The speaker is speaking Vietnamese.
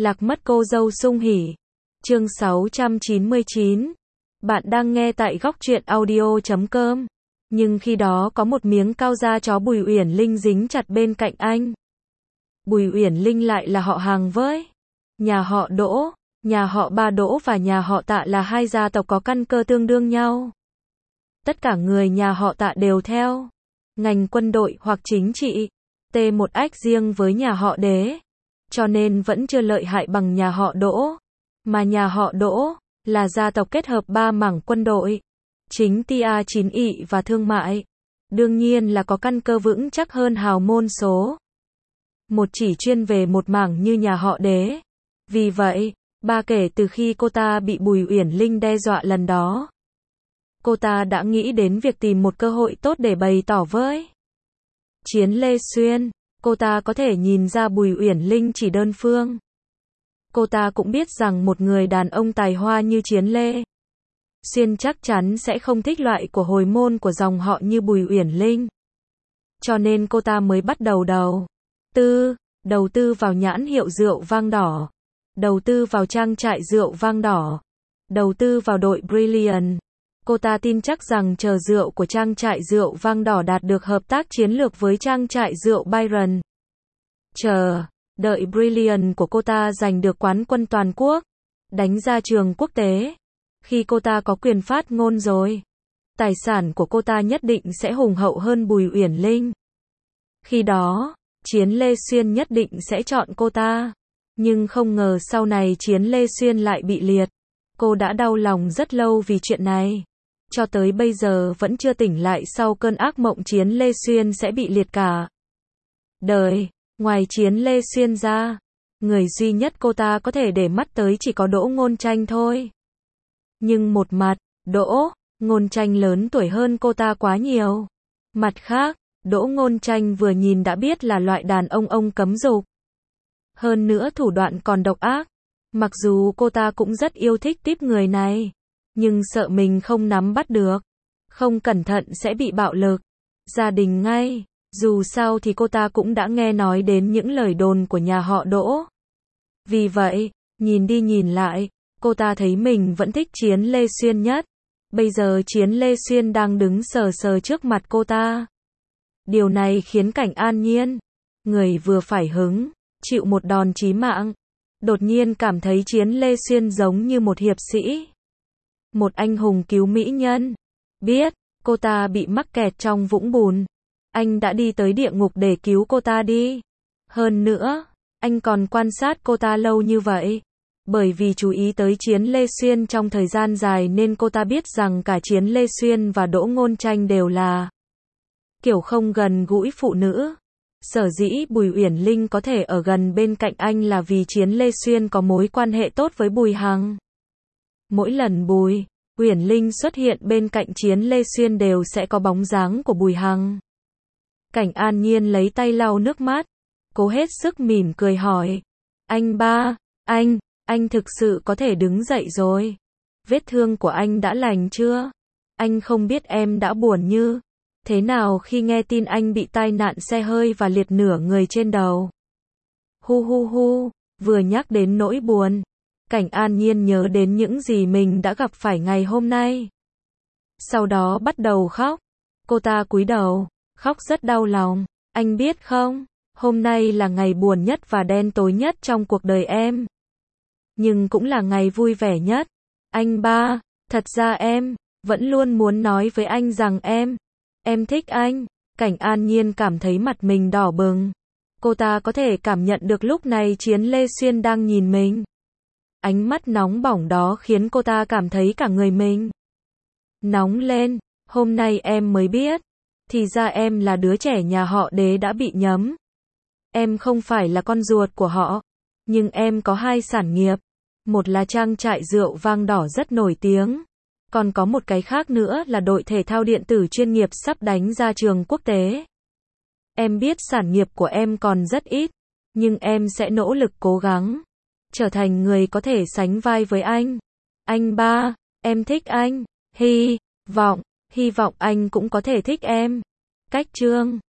Lạc mất cô dâu Sung Hỉ. Chương 699. Bạn đang nghe tại góc truyện audio.com. Nhưng khi đó có một miếng cao da chó Bùi Uyển Linh dính chặt bên cạnh anh. Bùi Uyển Linh lại là họ hàng với nhà họ Đỗ, nhà họ Ba Đỗ và nhà họ Tạ là hai gia tộc có căn cơ tương đương nhau. Tất cả người nhà họ Tạ đều theo ngành quân đội hoặc chính trị, một ách riêng với nhà họ Đế, cho nên vẫn chưa lợi hại bằng nhà họ Đỗ. Mà nhà họ Đỗ là gia tộc kết hợp ba mảng quân đội, chính tia chính ỵ và thương mại. Đương nhiên là có căn cơ vững chắc hơn hào môn số một chỉ chuyên về một mảng như nhà họ Đế. Vì vậy, kể từ khi cô ta bị Bùi Uyển Linh đe dọa lần đó, cô ta đã nghĩ đến việc tìm một cơ hội tốt để bày tỏ với Chiến Lê Xuyên. Cô ta có thể nhìn ra Bùi Uyển Linh chỉ đơn phương. Cô ta cũng biết rằng một người đàn ông tài hoa như Chiến Lê Xuyên chắc chắn sẽ không thích loại của hồi môn của dòng họ như Bùi Uyển Linh. Cho nên cô ta mới bắt đầu đầu tư vào nhãn hiệu rượu vang đỏ, đầu tư vào trang trại rượu vang đỏ, đầu tư vào đội Brilliant. Cô ta tin chắc rằng chờ rượu của trang trại rượu vang đỏ đạt được hợp tác chiến lược với trang trại rượu Byron, đợi Brilliant của cô ta giành được quán quân toàn quốc, đánh ra trường quốc tế. Khi cô ta có quyền phát ngôn rồi, tài sản của cô ta nhất định sẽ hùng hậu hơn Bùi Uyển Linh. Khi đó, Chiến Lê Xuyên nhất định sẽ chọn cô ta. Nhưng không ngờ sau này Chiến Lê Xuyên lại bị liệt. Cô đã đau lòng rất lâu vì chuyện này. Cho tới bây giờ vẫn chưa tỉnh lại sau cơn ác mộng Chiến Lê Xuyên sẽ bị liệt cả đời. Ngoài Chiến Lê Xuyên ra, người duy nhất cô ta có thể để mắt tới chỉ có Đỗ Ngôn Tranh thôi. Nhưng một mặt, Đỗ Ngôn Tranh lớn tuổi hơn cô ta quá nhiều. Mặt khác, Đỗ Ngôn Tranh vừa nhìn đã biết là loại đàn ông cấm dục. Hơn nữa thủ đoạn còn độc ác. Mặc dù cô ta cũng rất yêu thích típ người này, nhưng sợ mình không nắm bắt được, không cẩn thận sẽ bị bạo lực gia đình ngay. Dù sao thì cô ta cũng đã nghe nói đến những lời đồn của nhà họ Đỗ. Vì vậy, nhìn đi nhìn lại, cô ta thấy mình vẫn thích Chiến Lê Xuyên nhất. Bây giờ Chiến Lê Xuyên đang đứng sờ trước mặt cô ta. Điều này khiến Cảnh An Nhiên, người vừa phải hứng chịu một đòn chí mạng, đột nhiên cảm thấy Chiến Lê Xuyên giống như một hiệp sĩ, một anh hùng cứu mỹ nhân. Biết cô ta bị mắc kẹt trong vũng bùn, anh đã đi tới địa ngục để cứu cô ta đi. Hơn nữa, anh còn quan sát cô ta lâu như vậy. Bởi vì chú ý tới Chiến Lê Xuyên trong thời gian dài nên cô ta biết rằng cả Chiến Lê Xuyên và Đỗ Ngôn Tranh đều là kiểu không gần gũi phụ nữ. Sở dĩ Bùi Uyển Linh có thể ở gần bên cạnh anh là vì Chiến Lê Xuyên có mối quan hệ tốt với Bùi Hằng. Mỗi lần Bùi Uyển Linh xuất hiện bên cạnh Chiến Lê Xuyên đều sẽ có bóng dáng của Bùi Hằng. Cảnh An Nhiên lấy tay lau nước mắt, cố hết sức mỉm cười hỏi. Anh ba, anh thực sự có thể đứng dậy rồi. Vết thương của anh đã lành chưa? Anh không biết em đã buồn như thế nào khi nghe tin anh bị tai nạn xe hơi và liệt nửa người trên đầu. Vừa nhắc đến nỗi buồn, Cảnh An Nhiên nhớ đến những gì mình đã gặp phải ngày hôm nay. Sau đó bắt đầu khóc. Cô ta cúi đầu, khóc rất đau lòng. Anh biết không, hôm nay là ngày buồn nhất và đen tối nhất trong cuộc đời em. Nhưng cũng là ngày vui vẻ nhất. Anh ba, thật ra em vẫn luôn muốn nói với anh rằng em thích anh. Cảnh An Nhiên cảm thấy mặt mình đỏ bừng. Cô ta có thể cảm nhận được lúc này Chiến Lê Xuyên đang nhìn mình. Ánh mắt nóng bỏng đó khiến cô ta cảm thấy cả người mình nóng lên. Hôm nay em mới biết, thì ra em là đứa trẻ nhà họ Đế đã bị nhấm. Em không phải là con ruột của họ, nhưng em có hai sản nghiệp. Một là trang trại rượu vang đỏ rất nổi tiếng. Còn có một cái khác nữa là đội thể thao điện tử chuyên nghiệp sắp đánh ra trường quốc tế. Em biết sản nghiệp của em còn rất ít, nhưng em sẽ nỗ lực cố gắng trở thành người có thể sánh vai với anh. Anh ba, em thích anh. Hy vọng anh cũng có thể thích em. Cách chương